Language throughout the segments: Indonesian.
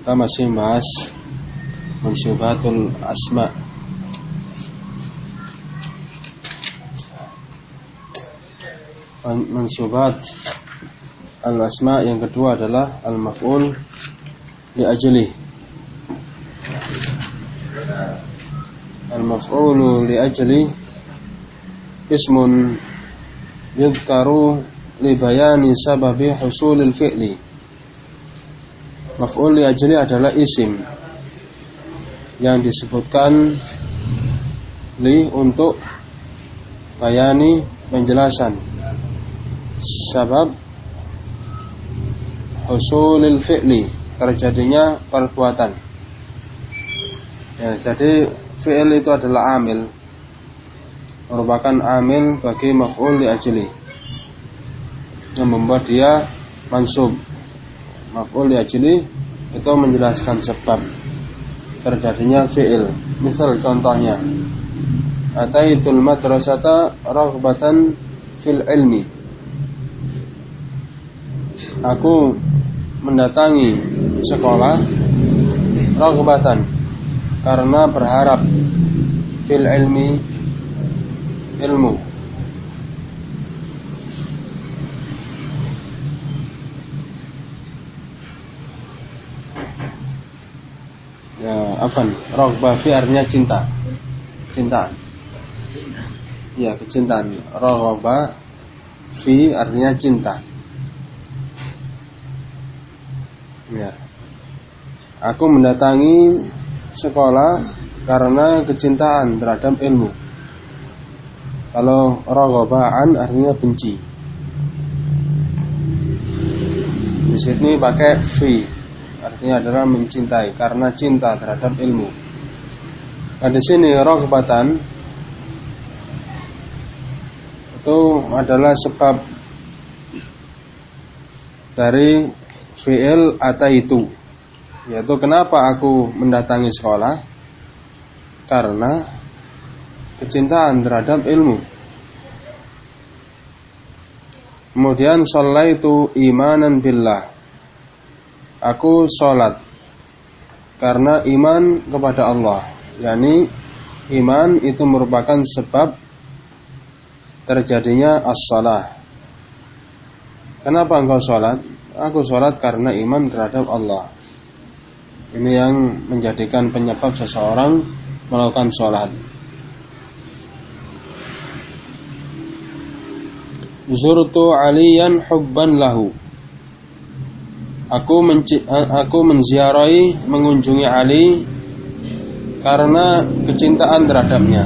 Kita masih membahas mansubatul asma. Mansubat al-asma yang kedua adalah al-maf'ul li ajli. Al-maf'ulu li ajli ismun yudhkaru li bayani sababi husulil fi'li. Maf'ul li ajli adalah isim yang disebutkan li untuk bayani penjelasan sabab husulil fi'li, terjadinya perbuatan. Ya, jadi fi'il itu adalah amil, merupakan amil bagi maf'ul li ajli yang membuat dia mansub. Maf'ul li ajli itu menjelaskan sebab terjadinya fi'il. Misal contohnya, ataitul madrasata raghbatan fil ilmi. Aku mendatangi sekolah raghbatan, karena berharap, fil ilmi, ilmu. Ya, raghbah fi artinya cinta. Cintaan. Ya, kecintaan. Raghbah fi artinya cinta. Ya. Aku mendatangi sekolah karena kecintaan terhadap ilmu. Kalau raghabaan artinya benci. Di sini pakai fi, artinya adalah mencintai karena cinta terhadap ilmu. Nah, di sini raghabatan itu adalah sebab dari fi'il ataitu, yaitu kenapa aku mendatangi sekolah, karena kecintaan terhadap ilmu. Kemudian shallaitu imanan billah, aku sholat karena iman kepada Allah. Yani iman itu merupakan sebab terjadinya as-shalah. Kenapa engkau sholat? Aku sholat karena iman terhadap Allah. Ini yang menjadikan penyebab seseorang melakukan sholat. Zurtu aliyan hubban lahu. Aku menziarahi, mengunjungi Ali karena kecintaan terhadapnya.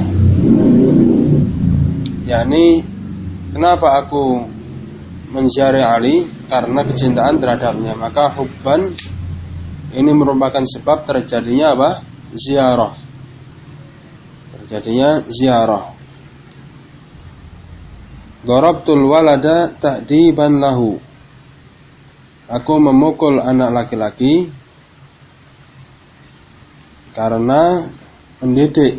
Yani kenapa aku menziarahi Ali? Karena kecintaan terhadapnya. Maka hubban ini merupakan sebab terjadinya apa? Ziarah. Terjadinya ziarah. Darabtul walada ta'diban lahu. Aku memukul anak laki-laki karena mendidik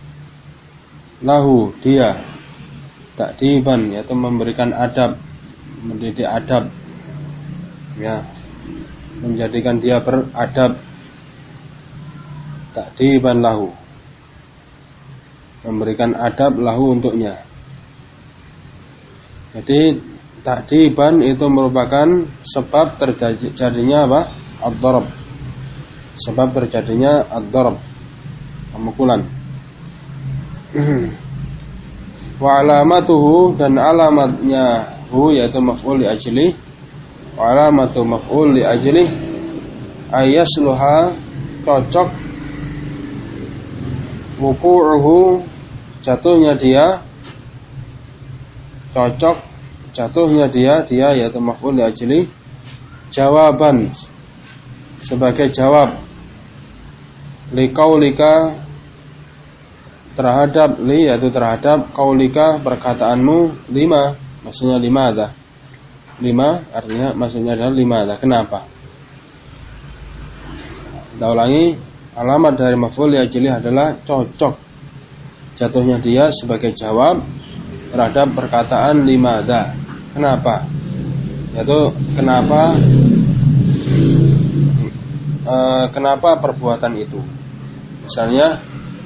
lahu dia. Ta'diban yaitu memberikan adab, mendidik adab. Ya, menjadikan dia beradab. Ta'diban lahu, memberikan adab lahu untuknya. Jadi ta'diban itu merupakan sebab terjadinya apa? Ad-darab. Sebab terjadinya ad-darab, pemukulan. Wa alamatuhu, dan alamatnya hu yaitu maf'ul li ajli. Wa alamatu maf'ul li ajli ayasluha, cocok, wuqu'uhu, jatuhnya dia, cocok jatuhnya dia yaitu maf'ul li ajli, jawaban, sebagai jawab, liqaulika, terhadap li yaitu terhadap qaulika, perkataanmu, lima, maksudnya lima ada. Lima artinya maksudnya adalah lima ada. Kenapa? Kita ulangi, alamat dari maf'ul li ajli adalah cocok jatuhnya dia sebagai jawab terhadap perkataan limada. Kenapa? Yaitu kenapa kenapa perbuatan itu. Misalnya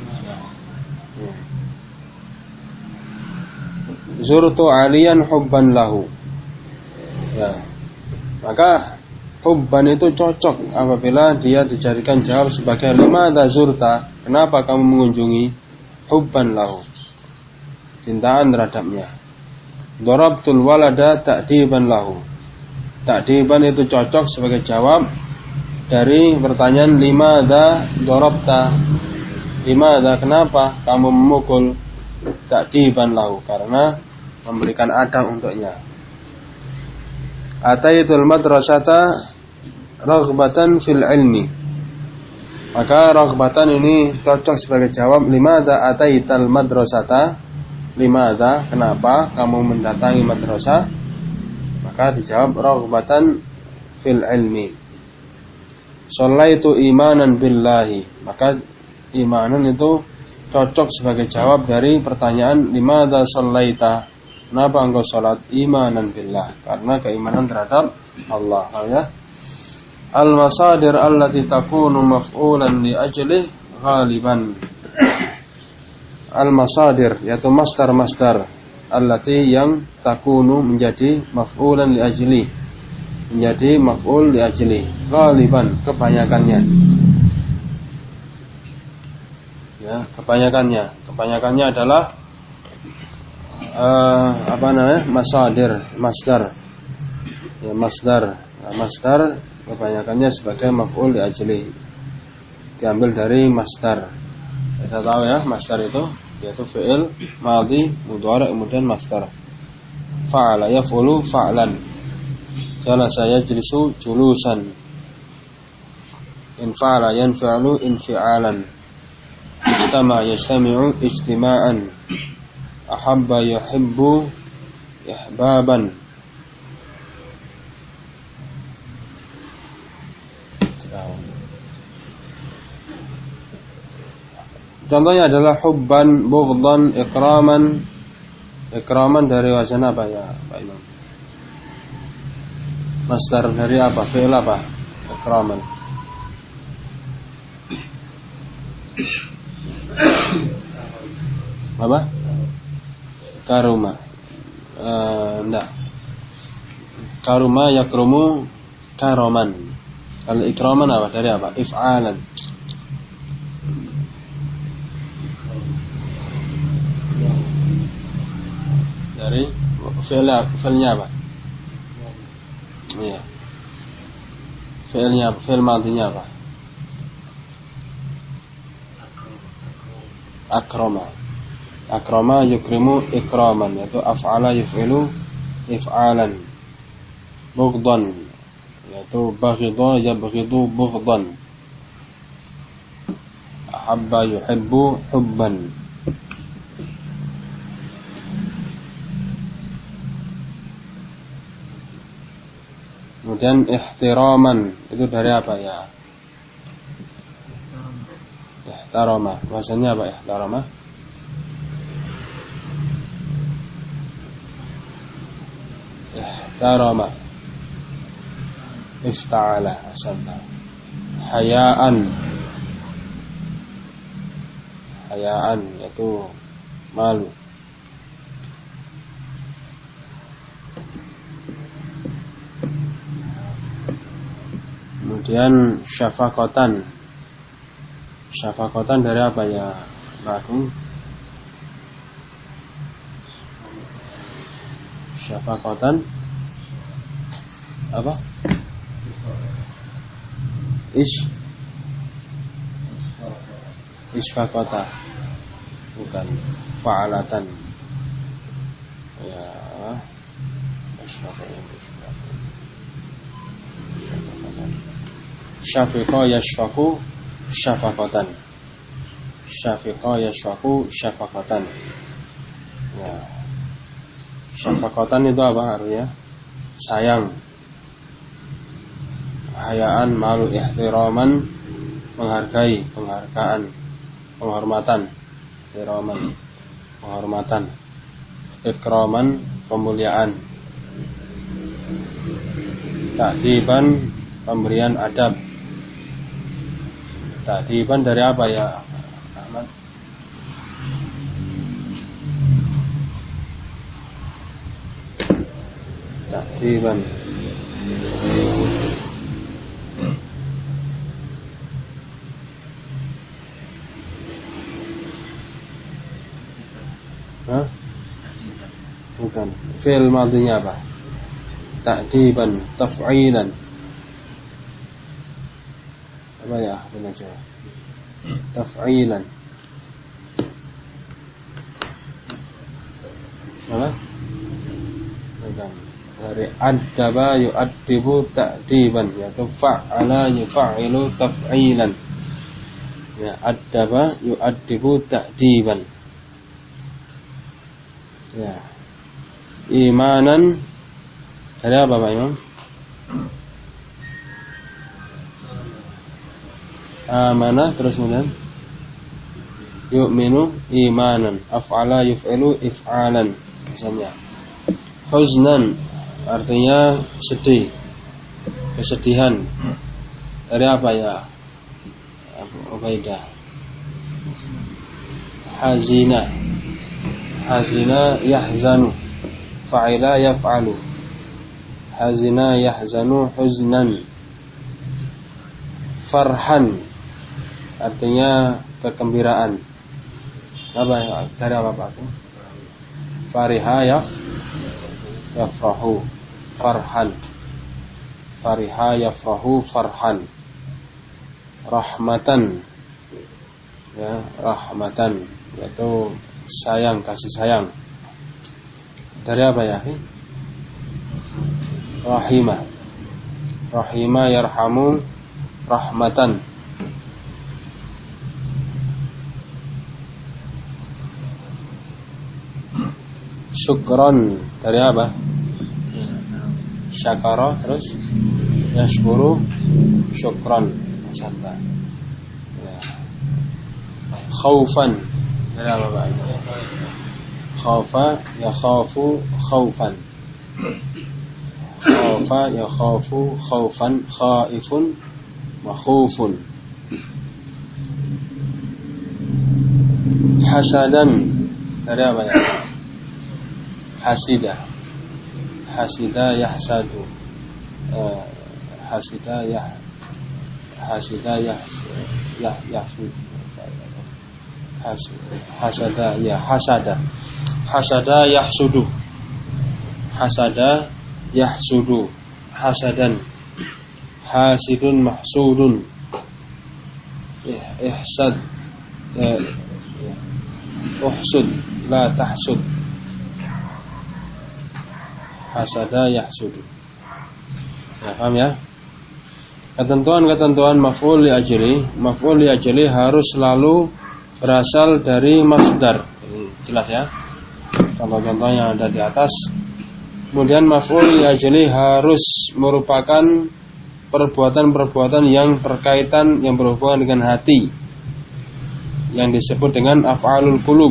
zurtu aliyan hubban lahu. Ya. Maka hubban itu cocok apabila dia dijadikan jawab sebagai limadza zurta, kenapa kamu mengunjungi, hubban lahu, cintaan terhadapnya. Darabtul walada ta'diban lahu. Ta'diban itu cocok sebagai jawab dari pertanyaan limadza darabta. Limadza, kenapa kamu memukul, ta'diban lahu, karena memberikan adab untuknya. Ataitul madrasata raghbatan fil ilmi. Maka raghbatan ini cocok sebagai jawab limadza ataital madrasata. Limadza, kenapa kamu mendatangi madrasah? Maka dijawab raghbatan fil ilmi. Shallaitu imanan billahi. Maka imanan itu cocok sebagai jawab dari pertanyaan limadza shallaita, kenapa engkau salat, imanan billah, karena keimanan terhadap Allah. Ya. Al-masadir allati takunu maf'ulan li ajlih ghaliban. Al-masadir yaitu masdar-masdar allati yang takunu menjadi maf'ulan li ajli, menjadi maf'ul li ajli, ghaliban kebanyakannya. Ya, kebanyakannya adalah masdar. Ya, masdar. Nah, masdar kebanyakannya sebagai maf'ul li ajli, diambil dari masdar. Kita tahu ya, masdar itu yaitu fi'il madhi mudhari' kemudian masdar. Fa'ala yaf'ulu fa'lan, jalasa yajlisu julusan, in fa'ala yanfa'lu infi'alan, ijtama yajtami'u ijtima'an, ahabba yuhibbu ihbaban. Contohnya adalah hubban, bughdan, ikraman. Ikraman dari wazan apa ya Pak Imam? Masdar dari apa? Fi'il apa? Ikraman. Apa? Karuma. Enggak. Karuma yakrumu karoman. Kalau ikraman apa? Dari apa? If'alan. Dari fi'ilnya apa? Iya. Fi'ilnya apa? Fi'il madhinya apa? Akrama. Akrama yukrimu ikraman, yaitu af'ala yuf'ilu if'alan. Bughdan, yaitu baghidha yabghidhu bughdan. Ahabba yuhibbu hubban. Kemudian ihtiraman itu dari apa ya? Ihtarama. Bahasanya apa ihtarama? Ihtarama. Ifta'ala. Asanta. Hayaan. Hayaan yaitu malu. Kemudian syafaqatan. Syafaqatan dari apa ya, Bagung? Syafaqatan apa? Isfaqata. Bukan fa'alatan. Ya, syafiqa yashfaqu syafaqatan. Syafiqa yashfaqu syafaqatan. Ya. Syafaqatan itu apa artinya? Sayang. Hayaan, malu, ihtiraman, menghargai, penghargaan, penghormatan. Ihtiraman, penghormatan. Ikraman, pemuliaan. Ta'diban, pemberian adab. Ta'diban dari apa ya Ahmad? Ta'diban. Hah? Bukan. Fi'il madhinya apa? Ta'diban, taf'ilan. Apa ya? Benar jawab. Taf'ilan. Apa? Bukan. Dari addaba yu'addibu ta'diban, yaitu fa'ala yuf'ilu taf'ilan. Ya, addaba yu'addibu ta'diban. Ya. Imanan dari apa Pak Imam? Amanah terus kemudian yu'minu imanan, af'ala yuf'ilu if'alan misalnya. Huznan artinya sedih, kesedihan. Dari apa ya Abu Ubaidah? Hazina yahzanu, fa'ila yaf'alu. Hazina yahzanu huznan. Farhan artinya kegembiraan. Apa dari apa Pak? Fariha yafrahu farhan. Fariha yafrahu farhan. Rahmatan, ya, rahmatan yaitu sayang, kasih sayang. Dari apa ya? Rahimah yarhamu rahmatan. Syukran dari apa? Syakara terus yashkuru syukran. Masyaallah. Ya. Khaufan dari apa Pak? Khafa yakhafu khaufan. Khafa yakhafu khaufan, khaifun makhufun. Hasadan dari apa ya? Hasida yahsadu. Hasida yahsud. Hasada ya hasada yahsudu. Hasada yahsudu. Hasadan. Hasidun mahsudun. Ihsad. Uhsud la tahsud. Hasada yahsudu. Ya, paham ya? Ketentuan maf'ul li ajli harus selalu berasal dari masdar. Jelas ya? Contoh-contoh yang ada di atas. Kemudian maf'ul li ajli harus merupakan perbuatan-perbuatan yang berkaitan, yang berhubungan dengan hati, yang disebut dengan af'alul qulub.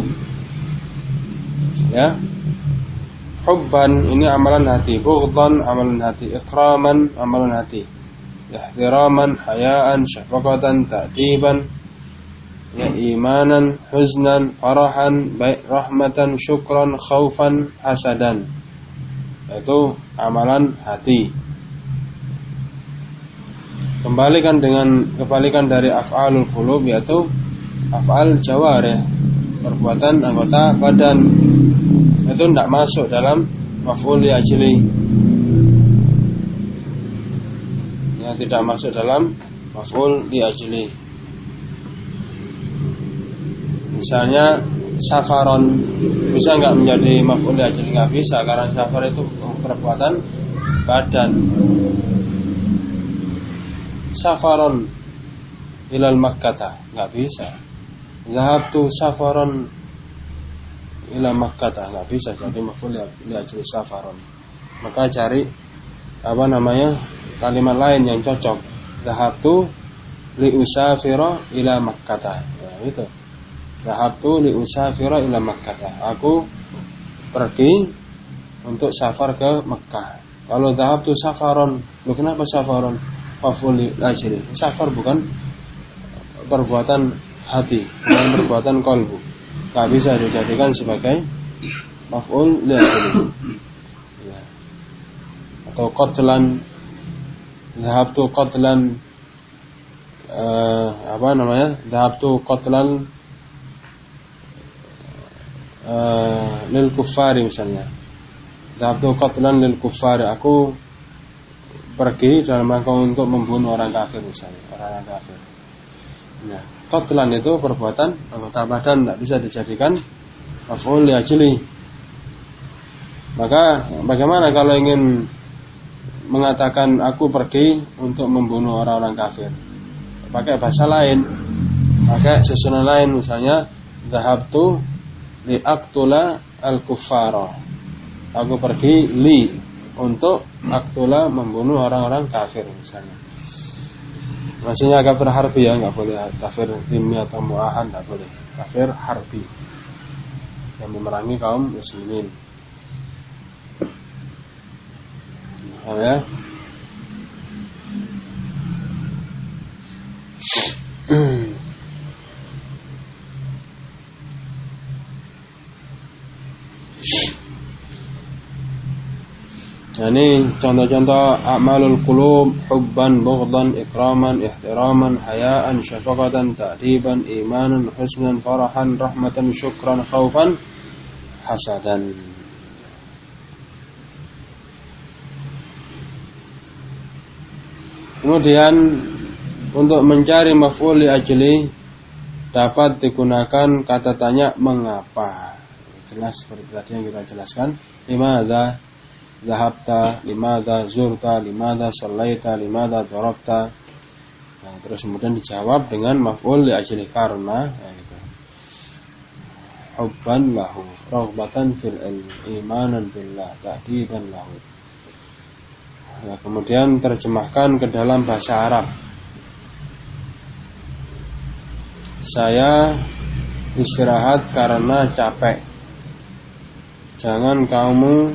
Ya. Hubban ini amalan hati, bughdan amalan hati, ikraman amalan hati, ihtiraman, hayaan, syafaqatan, ta'diban, ya, imanan, huznan, farahan, rahmatan, syukran, khaufan, hasadan. Itu amalan hati. Kebalikan dari af'alul qulub yaitu af'al jawarih, perbuatan anggota badan. Itu tidak masuk dalam maf'ul li ajli. Ya, tidak masuk dalam maf'ul li ajli. Misalnya safaron bisa nggak menjadi maf'ul li ajli? Nggak bisa, karena safar itu perbuatan badan. Safaron ilal Makkah nggak bisa. Zahabtu safaron ila Makkah nggak bisa jadi maf'ul li ajli safaron. Maka cari kalimat lain yang cocok. Zahabtu li usafira ila Makkah. Ya, itu. Zahabtu li usafira ila Makkah. Aku pergi untuk safar ke Mekah. Kalau zahabtu safaron, lu kenapa safaron? Maf'ul li ajli. Safar bukan perbuatan hati, bukan perbuatan qalbu. Tak bisa dijadikan sebagai maf'ul li ajlihi. Ya. Atau qatlan, dhahabtu qatlan, dhahabtu qatlan lil kuffari misalnya. Dhahabtu qatlan lil kuffari, aku pergi dalam rangka untuk membunuh orang kafir misalnya, orang kafir. Nah, qatlan itu perbuatan anggota badan, tidak bisa dijadikan maf'ul li ajlihi. Maka bagaimana kalau ingin mengatakan aku pergi untuk membunuh orang-orang kafir? Pakai bahasa lain, pakai susunan lain, misalnya dhahabtu li aqtula al-kuffara. Aku pergi li untuk aqtula membunuh orang-orang kafir misalnya. Maksudnya kafir harbi ya, nggak boleh kafir dhimmi atau mu'ahad, nggak boleh. Kafir harbi yang memerangi kaum muslimin. Ya. Nah, ini contoh-contoh a'malul qulub: hubban, bughdan, ikraman, ihtiraman, hayaan, syafaqatan, ta'diban, imanan, husnan, farahan, rahmatan, syukran, khaufan, hasadan. Kemudian untuk mencari maf'ul li ajli dapat digunakan kata tanya mengapa. Jelas seperti tadi yang kita jelaskan. Limadza dhahabta, limadza zurta, limadza shallaita, limadza darabta. Nah, terus kemudian dijawab dengan maf'ul li ajli karena, gitu. Hubban lahu, raghbatan fil ilmi, imanan billah, ta'diban lahu. Nah, kemudian terjemahkan ke dalam bahasa Arab. Saya istirahat karena capek. Jangan kamu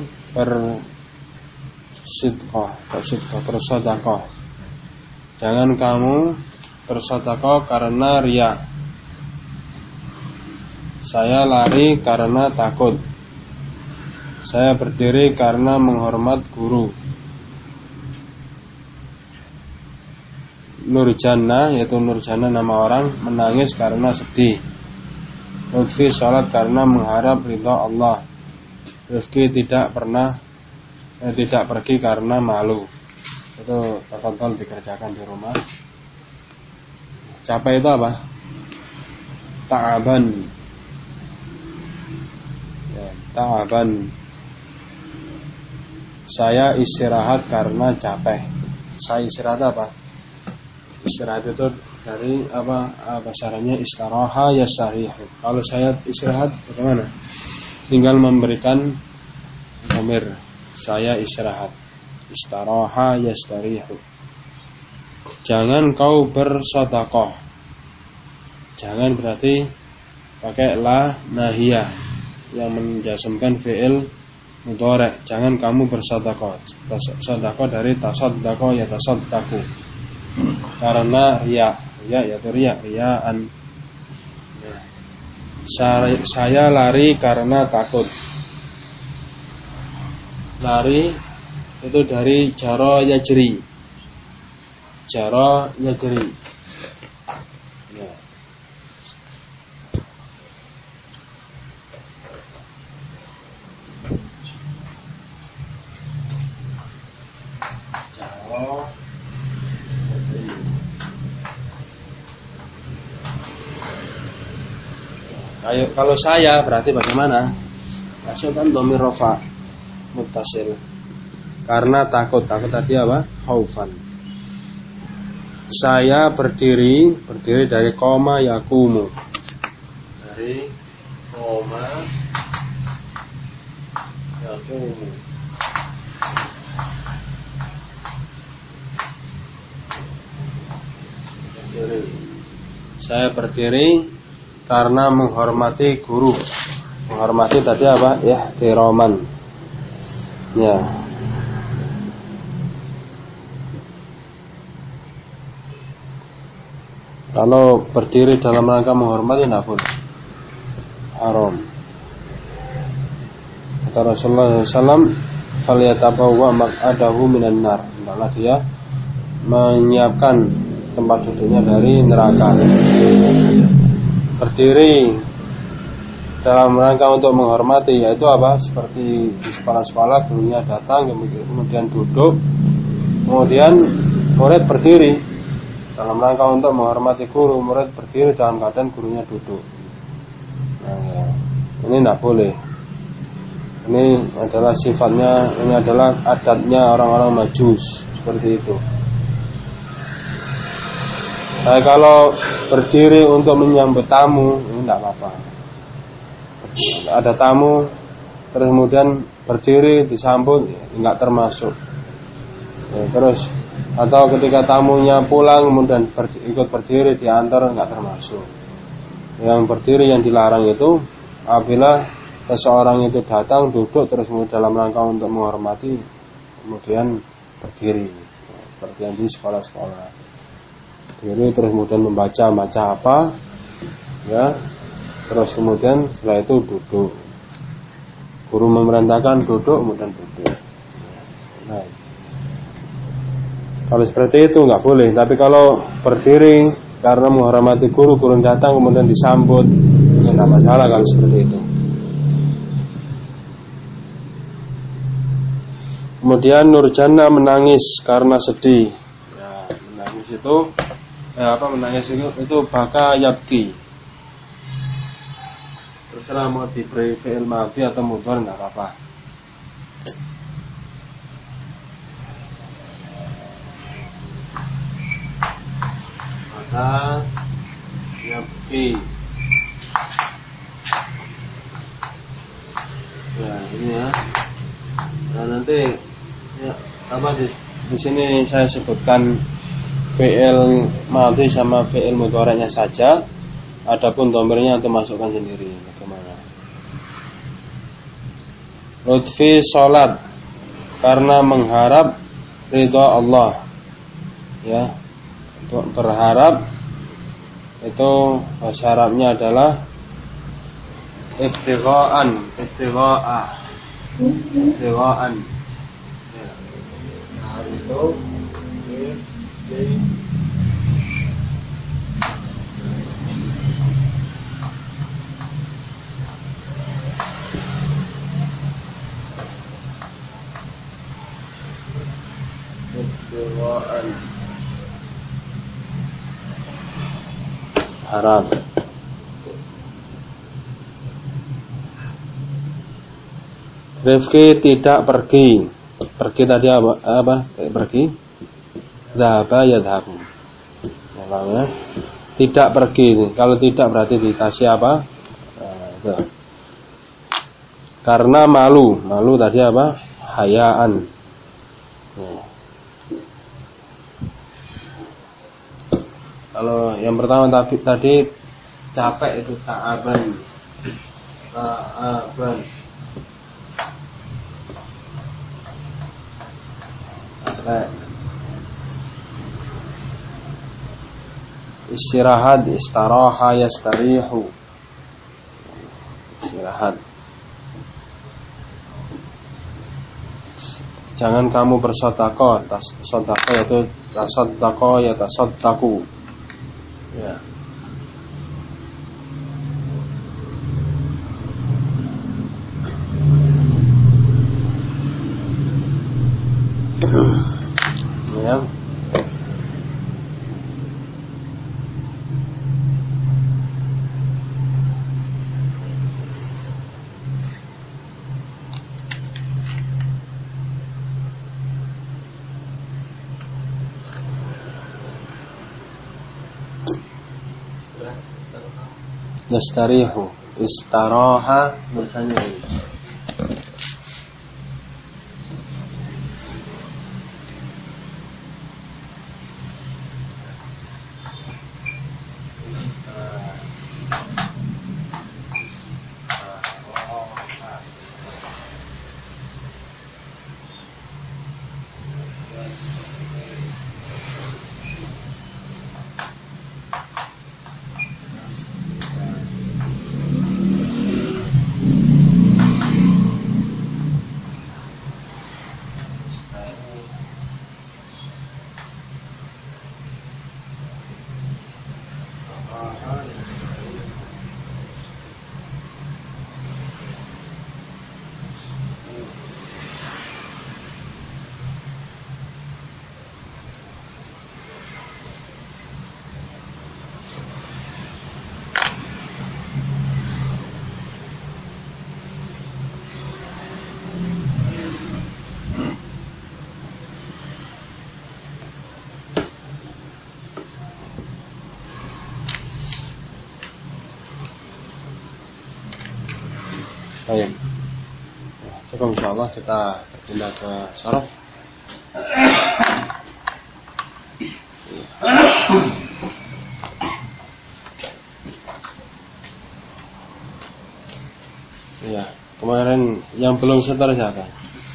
bersedekah. Jangan kamu bersedekah karena riya. Saya lari karena takut. Saya berdiri karena menghormat guru. Nurjana, yaitu Nurjana nama orang, menangis karena sedih. Lutfi sholat karena mengharap ridha Allah. Rizki tidak pergi karena malu. Itu terkontrol dikerjakan di rumah. Capek itu apa? Ta'aban. Ya, ta'aban. Saya istirahat karena capek. Saya istirahat apa? Istirahat itu dari bahasa Arabnya istiraha yastarihu. Kalau saya istirahat bagaimana? Tinggal memberikan dhamir. Saya istirahat. Istiraha yastarihu. Jangan kau bersedekah. Jangan berarti pakai la nahiyah yang menjazmkan fi'il mudhari'. Jangan kamu bersedekah. Sedekah dari tasaddaqa ya tasaddaqu. Karena riya yaitu riyaan. Saya lari karena takut. Lari itu dari jara yajri. Jara yajri. Ya. Kalau saya berarti bagaimana? Masukkan dhamir rafa muttasil. Karena takut tadi apa? Khaufan. Saya berdiri dari koma yakumu. Dari koma yakumu. Saya berdiri karena menghormati guru. Menghormati tadi apa? Ihtiraman. Ya. Kalau berdiri dalam rangka menghormati tidak boleh, haram. Kata Rasulullah SAW, "Falyatabawwa maq'adahu minan nar." Hendaklah dia menyiapkan tempat duduknya dari neraka. Berdiri dalam rangka untuk menghormati, yaitu apa? Seperti di sekolah-sekolah, gurunya datang, kemudian duduk, kemudian murid berdiri dalam rangka untuk menghormati guru. Murid berdiri dalam keadaan gurunya duduk. Nah, ini tidak boleh. Ini adalah sifatnya, ini adalah adatnya orang-orang Majus, seperti itu. Nah, kalau berdiri untuk menyambut tamu, ini tidak apa-apa. Ada tamu, terus kemudian berdiri disambut, enggak termasuk. Ya, terus atau ketika tamunya pulang kemudian ikut berdiri diantar, enggak termasuk. Yang berdiri yang dilarang itu apabila seseorang itu datang duduk terus kemudian dalam rangka untuk menghormati kemudian berdiri, seperti yang di sekolah-sekolah. Berdiri terus kemudian membaca apa, ya. Terus kemudian setelah itu duduk. Guru memerintahkan duduk, kemudian duduk. Nah, kalau seperti itu nggak boleh. Tapi kalau berdiri karena menghormati guru datang kemudian disambut, ya nggak masalah kalau seperti itu. Kemudian Nurjana menangis karena sedih. Ya, menangis itu, menangis itu baka yabki. Terserah mau diberi fi'il madhi atau mudhari enggak apa-apa. Maka yabki. Ya, ini ya. Nah, nanti ya, di sini saya sebutkan fi'il madhi sama fi'il mudhari'nya saja. Adapun dhamirnya itu masukkan sendiri. Bagaimana? Lutfi sholat karena mengharap ridha Allah. Ya, untuk berharap itu bahasa Arabnya adalah ibtigha'an. Ya. Nah, itu haram. Rifki tidak pergi. Pergi tadi apa? Pergi. Zahaba yadhabu. Ya. Tidak pergi. Kalau tidak berarti dikasih apa? Karena malu. Malu tadi apa? Hayaan. Ya. Kalau yang pertama tadi capek itu ta'aban. Istirahat, istaraha yastarihu. Istirahat. Jangan kamu bersedekah. Sedekah itu tasaddaqah ya tasaddaqu. Ya. Ya. Yastarihu, istaraha misalnya ini. Baik. Cukup insyaallah kita pindah ke sharaf. Ya, kemarin yang belum setor siapa?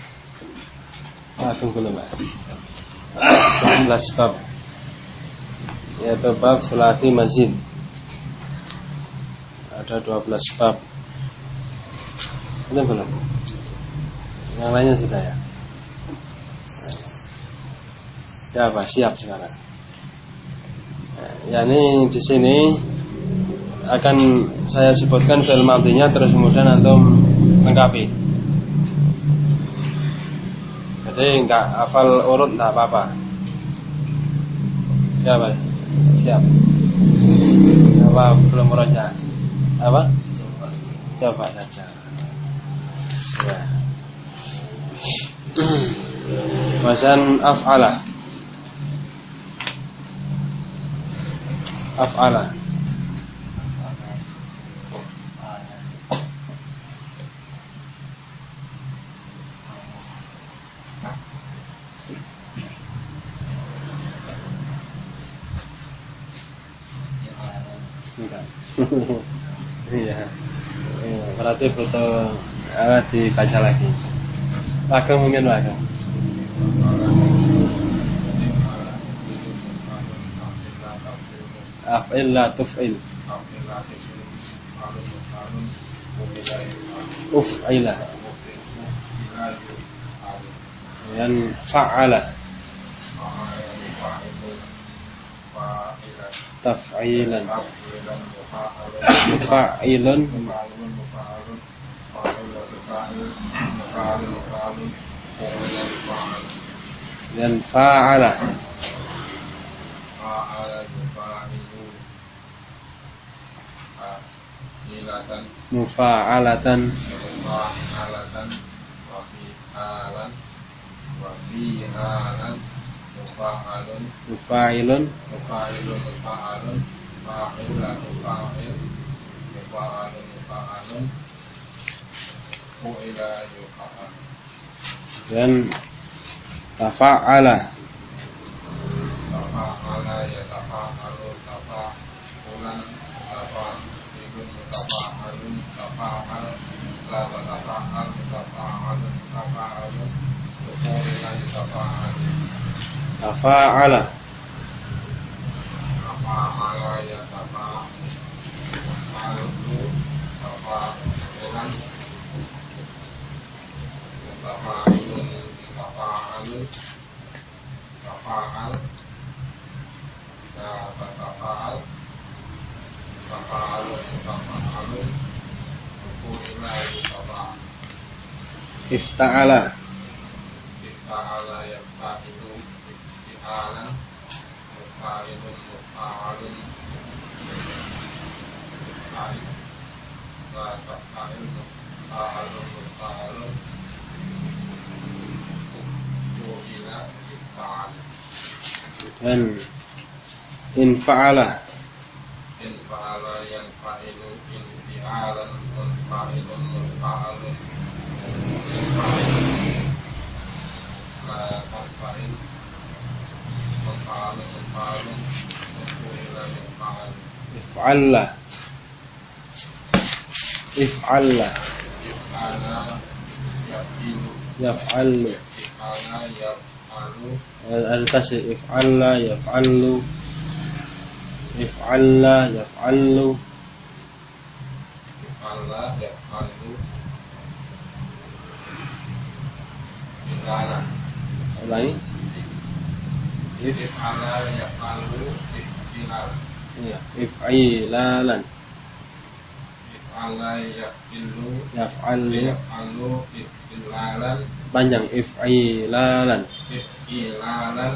Tunggu dulu, Pak. 19 bab. Yaitu bab salati masjid. Ada 12 bab. Itu belum? Yang lainnya sudah ya? Ya apa? Siap sekarang. Ya ini di sini akan saya sebutkan fi'il madhinya terus kemudian antum lengkapi. Jadi enggak hafal urut enggak apa-apa. Siap, Pak? Siap. Apa belum meroja? Apa? Coba saja. Ya. Wazan af'ala. Af'ala. Iya. Berarti butuh dibaca lagi. Lagu mungkin lagu. Af'il la tuf'il. Uf'ila. Dan fa'ala. Taf'ilan. Mufa'ilun. Dan fa'ala. Mufa'alatan. Mufa'ilun. Dan tafa'ala. Tafa'ala. Ifta'ala. Dan infa'ala. Yanfa'ilu infi'alan munfa'ilun munfa'alun la tanfa'il munfa'alun munfa'alun munfu'ila yunfa'al. If'alla. If'alla. Yaf'ilu Yaf'allu. if'ala yaf'alu Al-tasih if'alla yaf'allu. If'alla yaf'allu. if'ala yaf'alu if'ala Ulangi. if'ala yaf'alu if'ilal. Iya, if'ilalan. If'ala yaf'ilu Yaf'allu. yaf'alu if'ilalan. Panjang if'ilalan. If'ilalan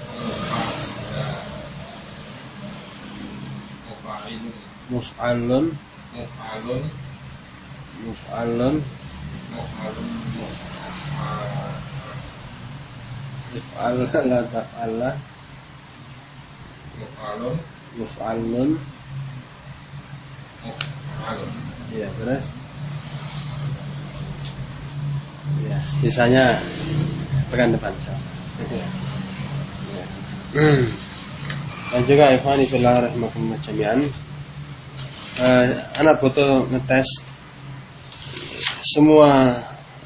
Muf'alun. muf'alun Muf'alun. muf'alun If'alla la taf'alla. muf'alun Muf'alun. muf'alun. Iya, terus Ya, sisanya pekan depan insyaallah. Ya. Dan juga ikhwani fillah rahimakumullah jami'an. Anak butuh ngetes semua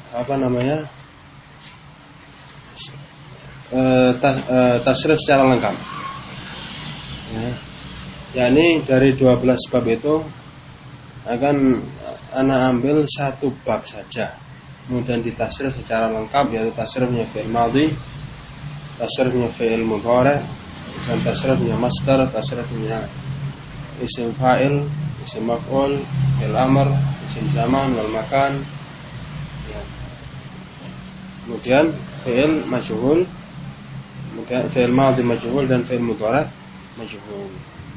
tasrif secara lengkap. Ya. Yani dari 12 bab itu akan anak ambil satu bab saja. Kemudian ditasrif secara lengkap, yaitu tasrifnya fi'il madhi, tasrifnya fi'il mudhari', dan tasrifnya masdar, tasrifnya isim fa'il, isim maf'ul, fi'il amr, isim zaman wal makan. Ya. Kemudian fi'il majhul, kemudian fi'il madhi majhul dan fi'il mudhari' majhul.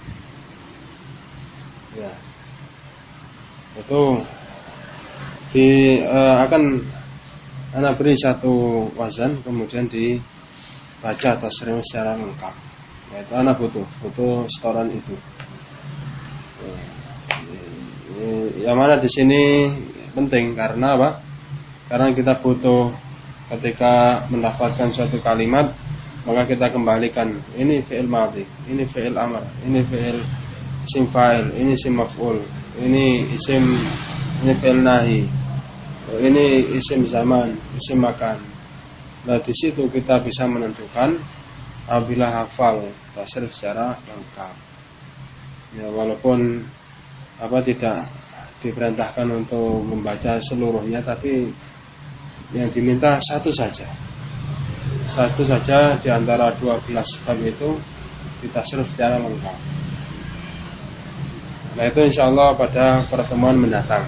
Ya. Itu akan anak beri satu wazan, kemudian dibaca tasrif secara lengkap. Yaitu anak butuh setoran itu. Yang mana di sini penting karena apa? Karena kita butuh ketika mendapatkan suatu kalimat, maka kita kembalikan ini fi'il madhi, ini fi'il amr, ini fi'il isim fa'il, ini isim maf'ul, ini fi'il nahi, ini isim zaman, isim makan. Nah, di situ kita bisa menentukan apabila hafal tasrif secara lengkap. Ya, walaupun tidak diperintahkan untuk membaca seluruhnya, tapi yang diminta satu saja di antara 12 bab itu ditasrif secara lengkap. Nah, itu insyaallah pada pertemuan mendatang.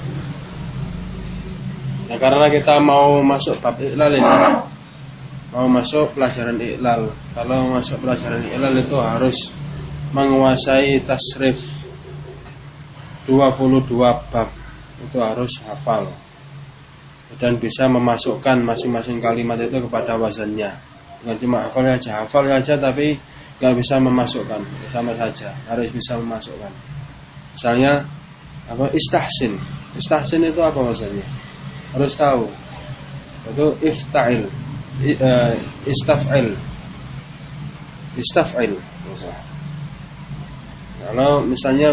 Nah, karena kita mau masuk bab iqlal ini, mau masuk pelajaran iqlal. Kalau masuk pelajaran iqlal itu harus menguasai tasrif 22 bab, itu harus hafal dan bisa memasukkan masing-masing kalimat itu kepada wazannya. Bukan cuma hafal aja tapi nggak bisa memasukkan, sama saja harus bisa memasukkan. Misalnya istahsin itu apa wazannya? Harus tahu. Itu ifta'il, istaf'il. Kalau misalnya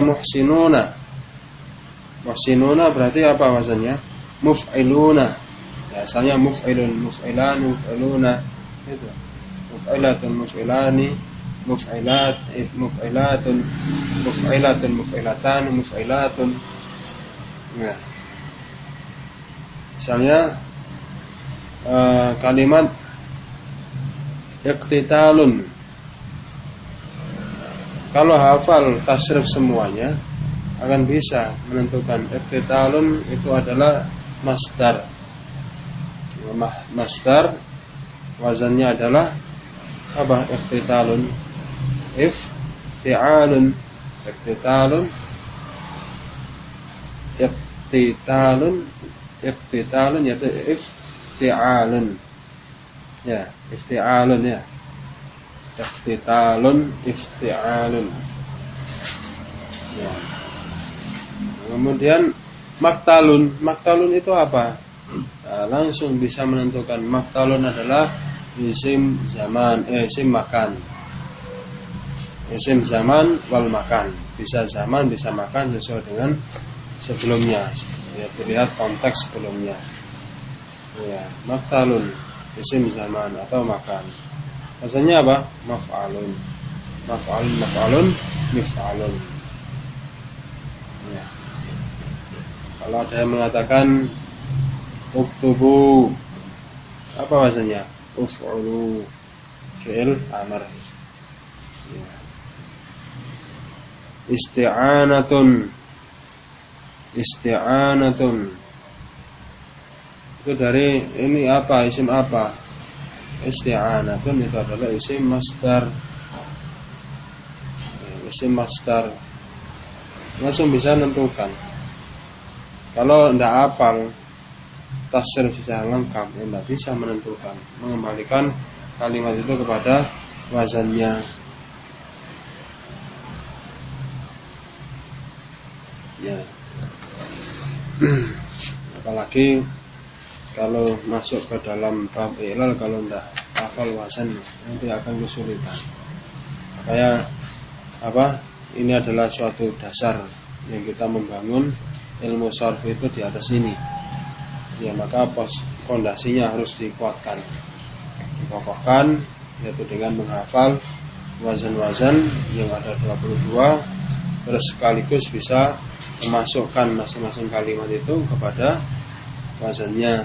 muhsinuna berarti apa wazannya? Muf'iluna. Ya, asalnya muf'ilun, muf'ilan, muf'iluna. Itu. Muf'ilatun, muf'ilani, muf'ilat, muf'ilatun, muf'ilatan, muf'ilatun. Ya. Misalnya kalimat iqtitalun. Kalau hafal tasrif semuanya akan bisa menentukan iqtitalun itu adalah masdar. Masdar wazannya adalah apa? Iqtitalun, ifti'alun, iqtitalun, yaitu ifti'alun. Ya, ifti'alun ya. Iqtitalun, ifti'alun. Ya. Kemudian maktalun itu apa? Nah, langsung bisa menentukan maktalun adalah isim zaman, isim makan. Isim zaman wal makan. Bisa zaman, bisa makan sesuai dengan sebelumnya. Ya, dilihat konteks sebelumnya. Ya, maktalun, isim zaman atau makan. Maksudnya apa? Maf'alun, mif'alun. Ya. Kalau ada yang mengatakan uktubu, apa maksudnya? Uf'ulu, fi'il amr. Ya. Isti'anatun, itu dari ini apa? Isim apa? Isti'anatun itu adalah isim masdar. Langsung bisa menentukan. Kalau tidak hafal tasrif secara lengkap, tidak bisa menentukan, mengembalikan kalimat itu kepada wazannya. Ya. Apalagi kalau masuk ke dalam bab ilal, kalau tidak hafal wazan nanti akan kesulitan. Kayak ini adalah suatu dasar yang kita membangun ilmu sarf itu di atas ini. Ya, maka fondasinya harus dikuatkan, dikokohkan, yaitu dengan menghafal wazan-wazan yang ada 22, terus sekaligus bisa memasukkan masing-masing kalimat itu kepada wazannya.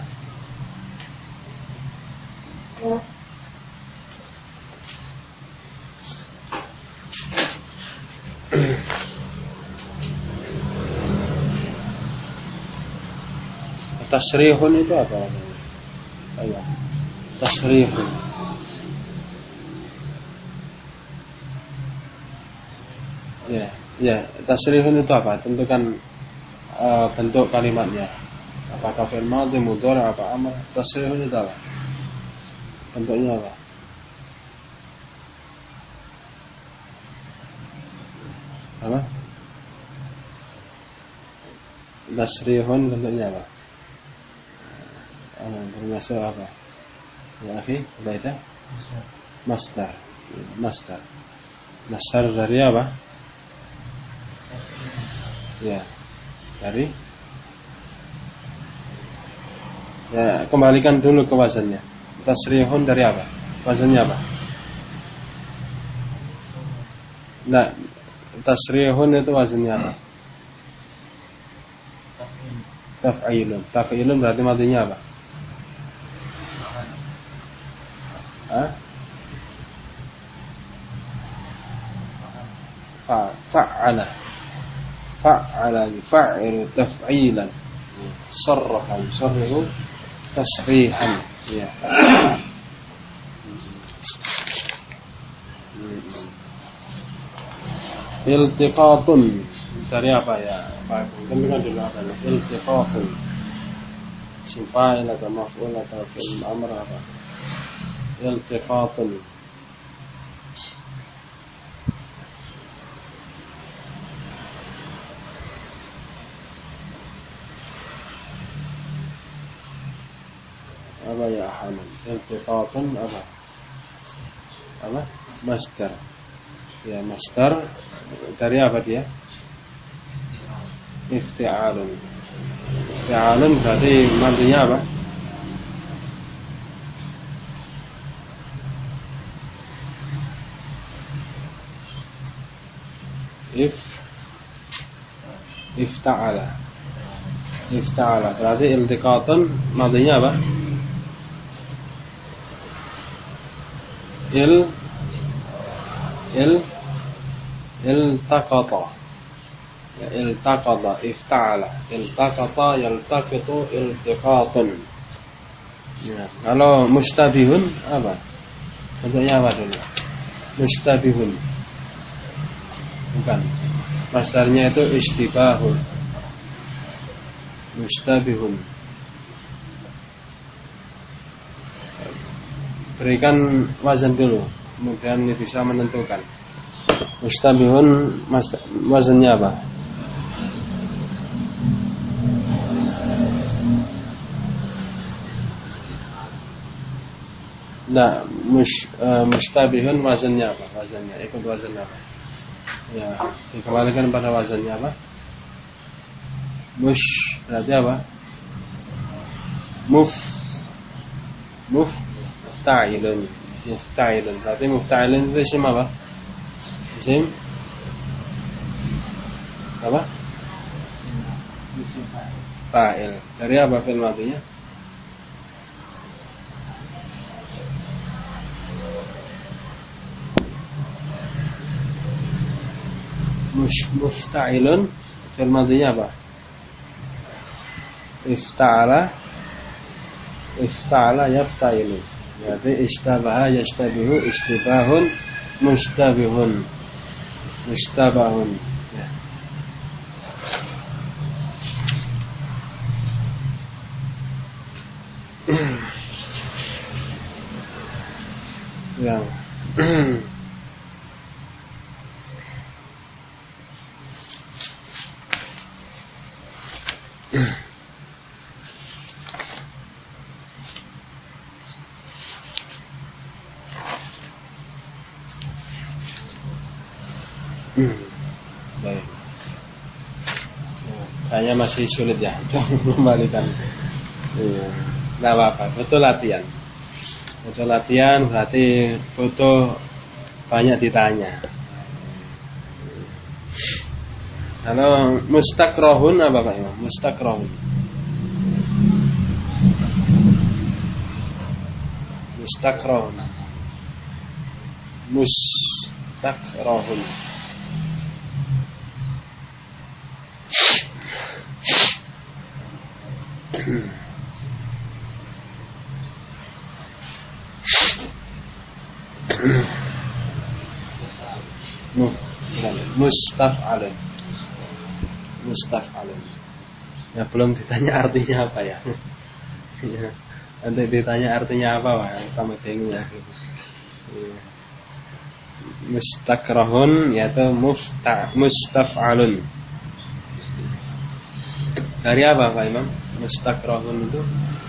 Tasrihun itu apa namanya? Ayo. Tasrihun. Ya, tasrihun itu apa? Tentukan bentuk kalimatnya. Apakah fi'il madhi, mudhari', apa amr? Tasrihun itu apa? Bentuknya apa? Apa? Tasrihun bentuknya apa? Termasuk apa? Ya, akhi, baca. Masdar. Masdar dari apa? Ya, dari. Ya, kembalikan dulu ke wazannya. Tasrihun dari apa? Wazannya apa? Nah, tasrihun itu wazannya apa? Taf'ilun. Taf'ilun berarti matinya apa? Fa'ala yufa'il taf'ilan, sarraha yusarrihu tasrihan. Ya. Iltiqatun dari apa ya? Tentukan dulu apa? Iltiqatun. Isim fa'il atau maf'ul atau fi'il amr apa? Iltiqatun. Apa ya Hanan? Iltiqatun apa? Masdar. Ya, masdar dari apa dia? Ifti'alun. Ifti'alun berarti matinya apa? Ifta'ala berarti iltiqatun matinya apa? Iltaqata. Ya, iltaqata, ifta'ala. Iltaqata, yaltaqitu, iltiqatun. Ya, kalau mustabihun apa? Bentuknya apa dulu? Mustabihun. Bukan. Masdarnya itu istibahun. Mustabihun. Berikan wazan dulu, kemudian bisa menentukan. Mustabihun wazannya apa? Nah, mustabihun wazannya apa? Wazannya ikut wazan apa? Ya, dikembalikan pada wazannya apa? Berarti apa? Mufta'ilun. Berarti mufta'ilun itu isim apa? Isim apa? Fa'il. Dari apa fi'il madhinya? Mufta'ilun fi'il madhinya apa? Ifta'ala yafta'ilu. Berarti istabaha yastabihu, istibahun, mustabihun. Ya. Baik. Kayaknya masih sulit ya kembalikan. Iya. Nggak apa-apa, betul latihan. Betul latihan berarti butuh banyak ditanya. Kalau mustakrohun apa Pak Imam? Mustakrohun. Mustakrohun. Mustakrohun. Mustaf'alun. Mustaf'alun. Ya belum ditanya artinya apa ya. Ya. Nanti ditanya artinya apa Pak? Sama bingung ya. Mustakrahun yaitu mustaf'alun. Dari apa Pak Imam? Mustakrahun itu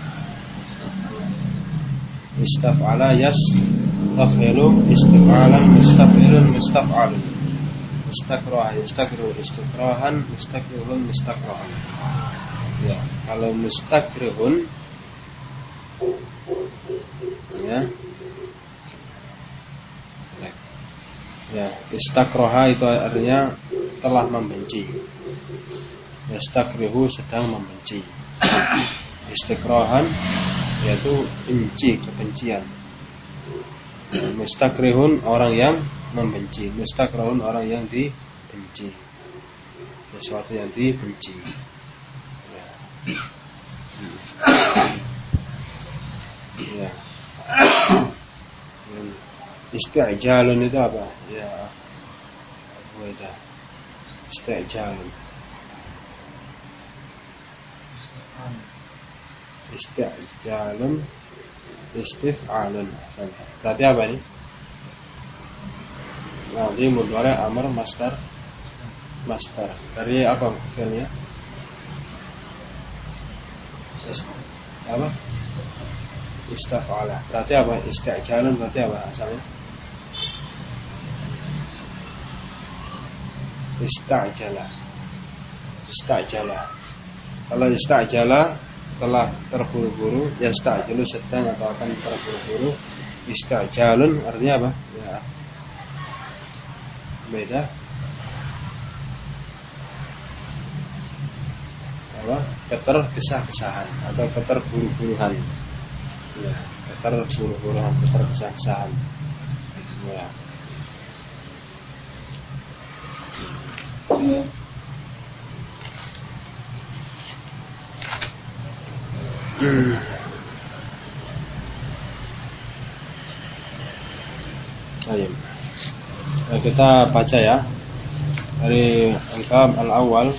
istaf'ala yastaf'ilu istif'alan mustaf'ilun mustaf'alun. Mustakrah yastakru istikrahan mustakrihun mustakrahan. Ya, kalau mustakrihun ya. Ya, istakroha itu artinya telah membenci. Yastakrihu sedang membenci. Istikrahan yaitu benci, kebencian. Mustakrihun orang yang membenci. Mustakrahun orang yang dibenci. Sesuatu yang dibenci. Ya. Ya. Isti'jalun itu apa? Ya. Beda. Isti'jalun. Isti'jalun. Istif'alun. Berarti apa ini? Nah, ini mudhari amr masdar. Dari apa fi'ilnya? Apa? Istaf'ala. Berarti apa? Isti'jalun berarti apa asalnya? Ista'jala. Kalau ista'jala telah terburu-buru, yasta'jalu sedang atau akan terburu-buru. Ista'jalun artinya apa? Ya. Beda. Apa? Ketergesa-gesahan atau keterburu-buruhan. Ya, keterburu-buruhan, ketergesa-gesahan. Ya. Ayo. Kita baca ya dari al-bab al-awwal.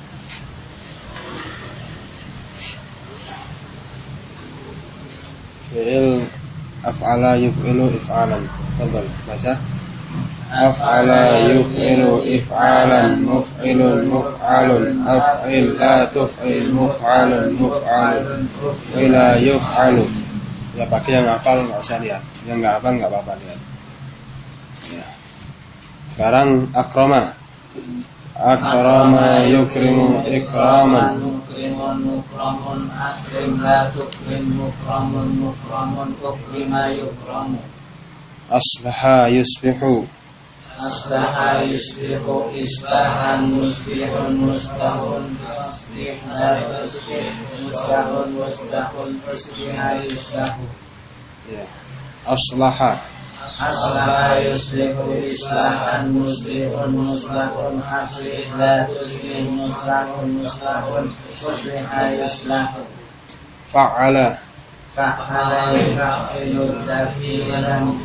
Fi'il af'ala yuf'ilu if'alan. Tafadhal baca. Af'ala yuf'ilu if'alan muf'ilun muf'alun af'il la tuf'il muf'alun muf'alun ila yuf'alu. Ya bagi yang hafal enggak usah lihat. Yang enggak hafal enggak apa-apa lihat. Ya. Sekarang akrama. Akrama yukrimu ikraman. Mukrimun mukramun akrim la tukrim mukramun mukramun ukrima yukramu. Asbaha yusbihu. Asbaha yusbihu isbahan musbihun mustahun tasbih la tasbih mustahun mustahun tasbiha yusbahu. Ya. Aslaha. Aslaha yusbihu islahan musbihun muslahun aslih la tuslih muslahun muslahun musliha yuslahu. Fa'ala. Fa'ala yuf'ilu tafilan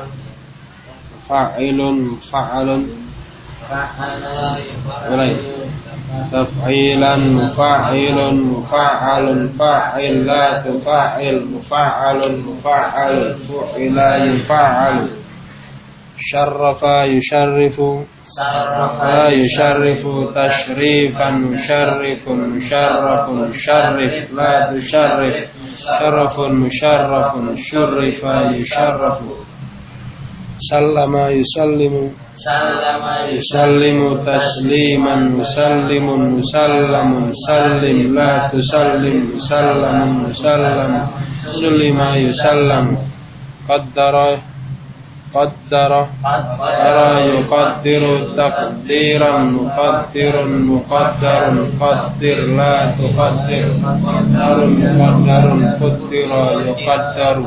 Fa'ilun fa'alun. fa'ala Mulai. Taf'ilan mufa'ilun mufa'alun fa'il la tufa'il mufa'alun mufa'alun fu'ila yufa'alu. Syarrafa yusharrifu. Sarrafa yusharrifu tashrifan musharrifun musharrafun syarrif la tusharrif syarrafun musharrafun syurrifa yusharrafu. Sallama yusallimu. yusallimu tasliman musallimun musallamun sallim la tusallim musallamun musallam sullima yusallam qaddara yuqaddiru taqdiran muqaddirun muqaddarun qaddir la tuqaddir qaddarun muqaddarun qaddira yuqaddaru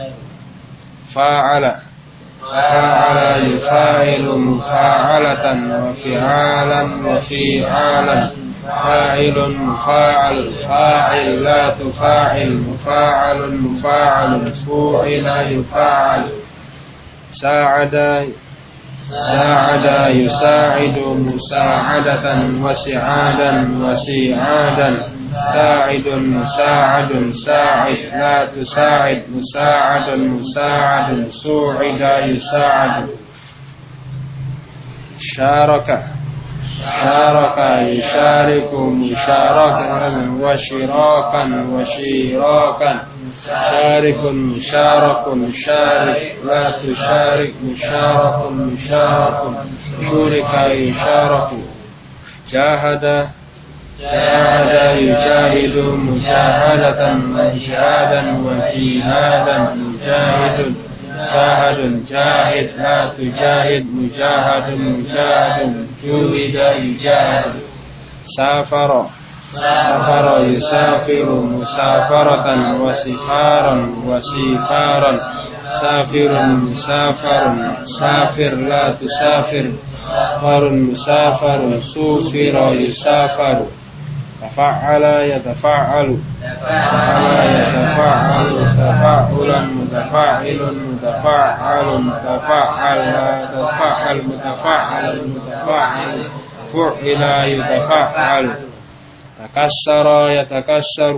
fa'ala yufa'ilu mufa'alatan wa fi'alan wa fi'alan fa'ilun mufa'al fa'il la tufa'il mufa'alun mufa'alun fu'ila yufa'al sa'ada yusa'idu musa'adatan wa si'adan wa si'adan sa'idun musa'adun sa'id la tusa'id musa'adun musa'adun su'ida yusa'adu syaraka yushariku musyarakatan wa syirakan wa syirakan syarikun musyarakun syarik la tusyarik musyarakun musyarakun syurika yusyaraku jahada yujahidu mujahadatan wa jihadan wa jihadan mujahidun jahadun jahid la tujahid mujahadun mujahadun juhida yujahid safara yusafiru musafaratan wa sifaran wa sifaran safirun musafarun safir la tusafir safarun musafarun sufira yusafaru tafa'ala yatafa'alu tafa'ulan mutafa'ilun mutafa'alun tafa'ala tafa'al mutafa'alun mutafa'al fu'ila yutafa'alu takassara yatakassaru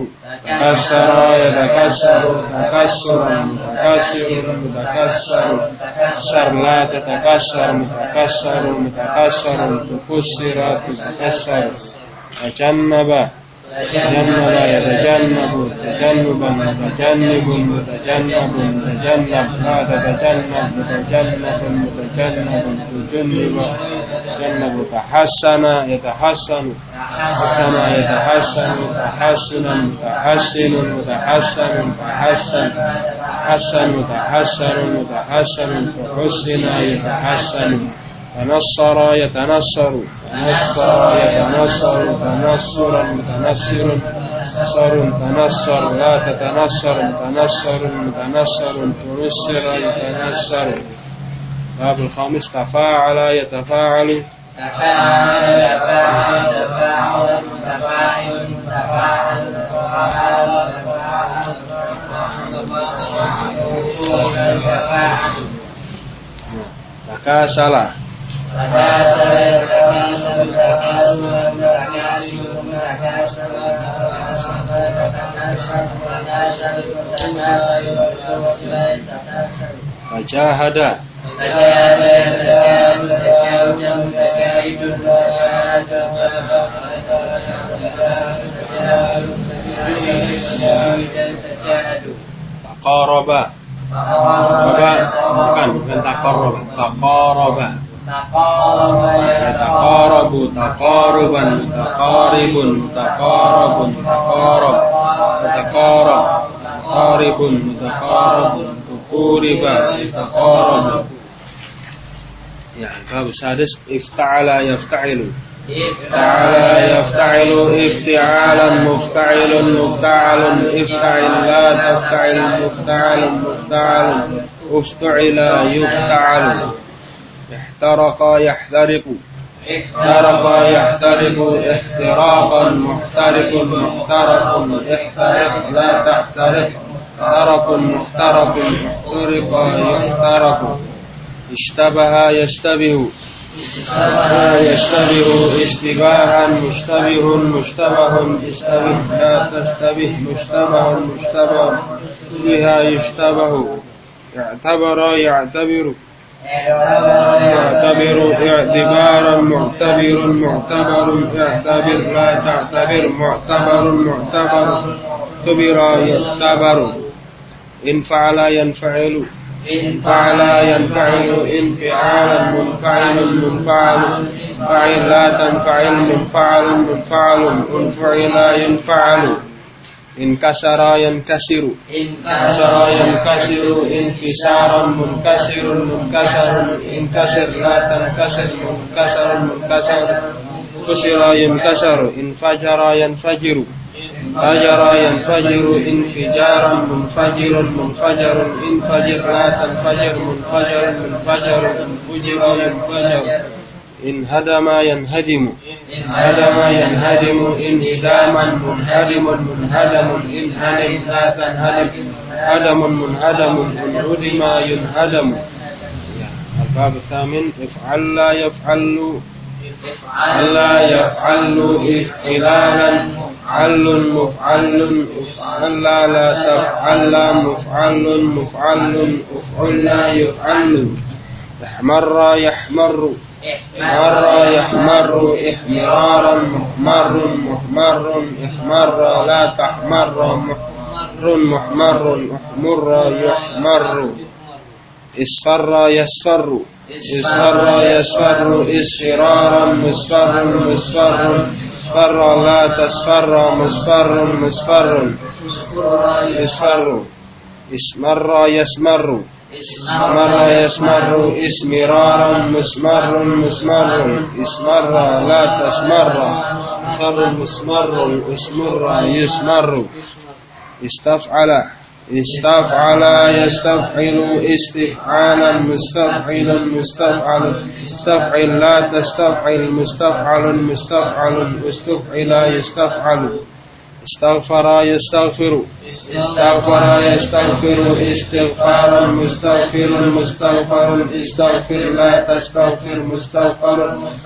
takassuran mutakassirun mutakassaru kassar la tatakassar mutakassarun tukussira tutakassaru tajannaba yatajannabu tajannuban mutajannibun mutajannabun tajannab la tatajannab mutajannabun tujunniba tajannabu tahassana yatahassanu tahassunan mutahassinun mutahassanun tahassanun tuhussina yatahassanu tanassara yatanassaru tanassuran mutanassirun tanassar la tatanassar mutanassarun tunussira yatanassaru bab al-khamis tafa'ala yatafa'alu takasala Wajahada Taqaraba bukan taqaraba Taqarabu taqaruban taqaribun taqarabun taqarab taqarab taqaribun taqarabun tuquriba taqarabu. Ya, bab sadis ifta'ala yafta'ilu ifti'alan mufta'ilun mufta'alun ifta'il la tafta'il mufta'alun mufta'alun uftu'ila yufta'alu احترق يحترق احتراقا محترق محترق احترق لا تحترق احترق محترق احترق يحترق اشتبه يشتبه اشتباها مشتبه مشتبه اشتبه لا تشتبه مشتبه بها يشتبه اعتبر يعتبر اعتبارا معتبر اعتبر لا تعتبر معتبر اعتبر يعتبر انفعل ينفعل فعلا ينفعل انفعالا منفعل منفعل فعلة فعل منفعل منفعل انفعل ينفعل انكسر ينكسر انكسر ينكسر انكسارا منكسر منكسر انكسر لا تنكسر منكسر منكسر كسر ينكسر انفجر ينفجر انفجر ينفجر انفجارا منفجر منفجر انفجر لا تنفجر منفجر منفجر انفجر ينفجر انهدم ينهدم انهدم ينهدم انهداما منهدم منهدم انهدم لا تنهدم هدم منهدم انهدم ينهدم. الباب الثامن افعل لا يفعل لا يفعل افعلالا مفعل مفعل افعل لا تفعل مفعل مفعل افعل لا يفعل احمر يحمر احمر يحمر احمرارا محمر محمر احمر لا تحمر محمر محمر احمر يحمر اصفر يصفر اصفر يصفر اصفرارا مصفر مصفر اصفر لا تصفر مصفر مصفر اصفر اسمر يسمر اسمر يسمر اسمرارا مسمر مسمر اسمر لا تسمر اسمر مسمر اسمر يسمر استفعل استفعل يستفعل استفعالا مستفعل مستفعل استفعل لا تستفعل مستفعل مستفعل استفعل يستفعل استغفر يستغفر استغفر يستغفر استغفارا مستغفر مستغفر استغفر لا تستغفر مستغفر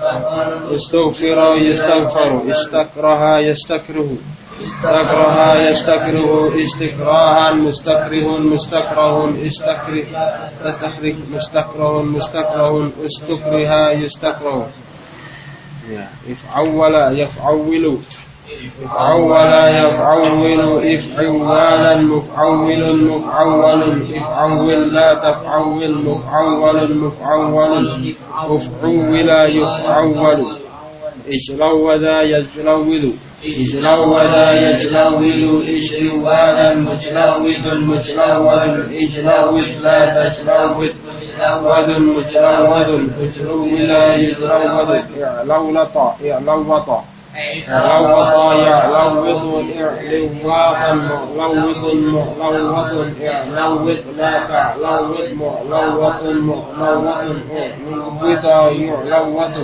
استغفر يستغفر استكره يستكره استكره يستكره استكراها مستكره مستكره استكره تستكره مستكره مستكره استكره يستكره. افعول يفعول افعول يفعول افعوالا مفعول مفعول افعول لا تفعول مفعول مفعول افعول يفعول اجلود يجلود اجلود يجلود اجلوالا مجلود مجلود اجلود لا تجلود مجلود مجلود اجلود يجلود اعلولط اعلوط اعلوط يعلوط اعلواطا مغلوط مغلوط اعلوط لا تعلوط مغلوط مغلوط اعلوط يعلوط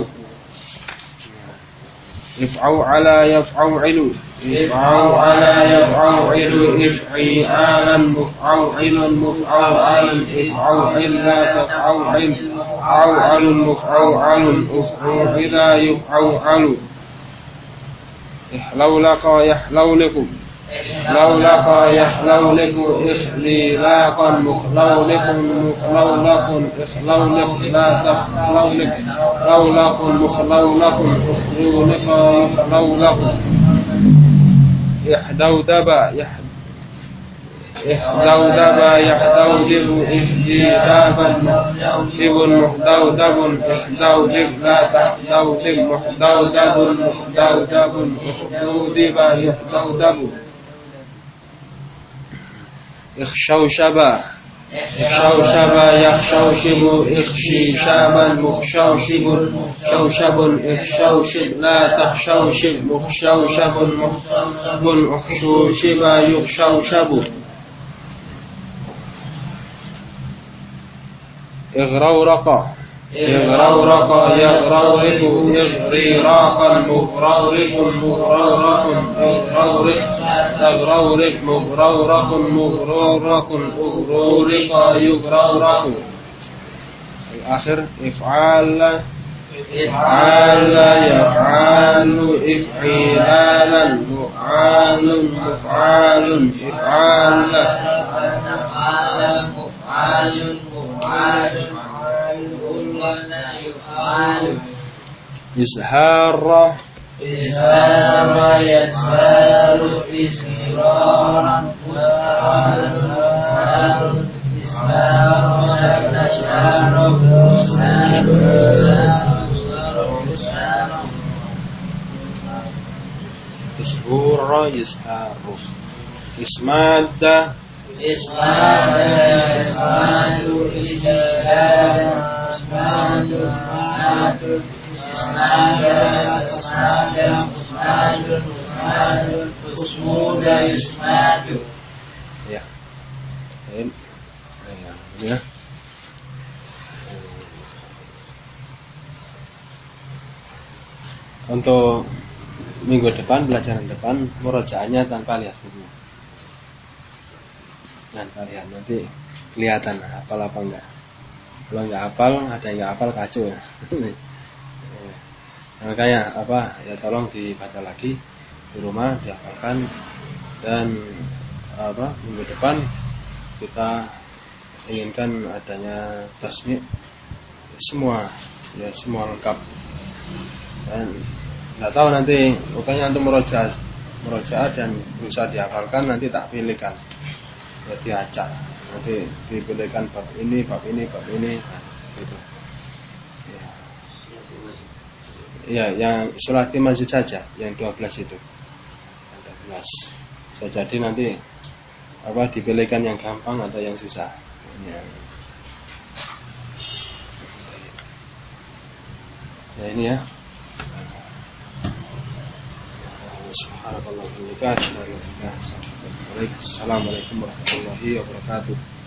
افعوا على يفعوعل افعوا على يفعوعل افعالا مفعوعل مفعوعل افعوعل لا تفعوعل مفعوعل مفعوعل افعوعل يفعوعل احلولق يحلولكم احلولق يحلولك اخليلاقا مخلولق مخلولق اخلولق لا تخلولق خلولق مخلولق اخلولق يخلولق احدودب احدودب يحدودب احديدابا محدب محدودب احدودب لا تحدودب محدودب محدودب احدودب يحدودب اخشوشبا اخشوشبا يخشوشب اخشيشابا مخشوشب شوشب اخشوشب لا تخشوشب مخشوشب مخشوشب اخشوشب يخشوشب اغرورق اغرورق يغرورق اغريراقا مغرورق مغرورق اغرورق تغرورق مغرورق مغرورق اغرورق يغرورق. الآخر افعال افعال يفعل افعالا مفعال مفعال افعال مفعال مفعال إزهار إزهار يزهار إزهارا مفعال مفعال إزهار Ishura yisharu. Ismadda ya. Ya. Untuk minggu depan, pelajaran depan, murojaahnya tanpa lihat buku. Tanpa lihat, nanti kelihatan hafal apa enggak. Kalau enggak hafal, ada yang enggak hafal kacau. Makanya ya tolong dibaca lagi di rumah, dihafalkan, dan minggu depan kita inginkan adanya tasmi' semua lengkap. Dan nggak tahu nanti pokoknya untuk murojaah dan bisa dihafalkan, nanti tak pilihkan, jadi acak, nanti dipilihkan bab ini nah, gitu. Ya, yang sulati masjid saja, yang 12 itu, yang 12. So, jadi nanti dipilihkan yang gampang atau yang susah. Ya ini ya. Assalamualaikum warahmatullahi wabarakatuh.